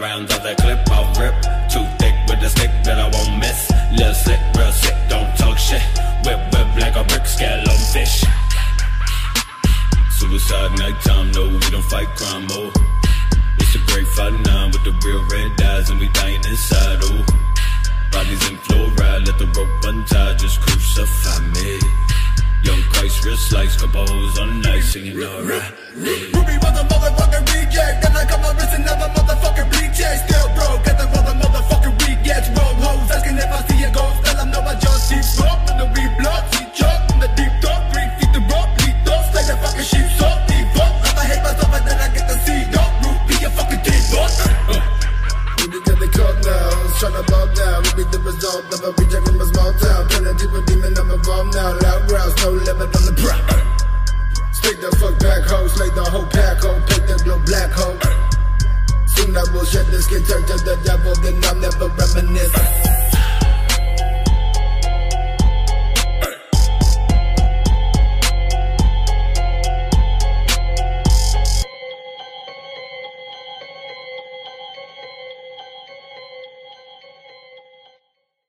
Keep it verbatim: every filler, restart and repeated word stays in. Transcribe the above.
rounds of that clip I'll rip. Too thick with the stick that I won't miss. Little sick, real sick, don't talk shit. Whip, whip like a brick, scale on fish. Suicide nighttime, no, we don't fight crime, oh. It's a great fight nine with the real red eyes and we dying inside, oh. Bodies in fluoride, let the rope untie, just crucify me. Young Christ, real slice, couple hoes on the night, singing alright. Ruby was a motherfucking reject, then I got my wrist and never motherfucking bleaching. Still broke, get the brother motherfucking rejects. Roll hoes, asking if I see a ghost, tell them no, I just see smoke. When the weed blood, see chalk, in the deep dark, three feet the rope, lead dogs, like the fucking sheep, so deep up. I hate myself and then I get to see dog, root, be a fucking deep up. Ruby got the code now, tryna ball down. Ruby the result of a reject from a small town. Turning to a demon, I'm involved now. Loud growls, no limit on the prop. Stick the fuck back, ho, slay the whole pack, ho, take the glow black, ho. Soon I will shed the skin, turn to the devil, then I'll never reminisce.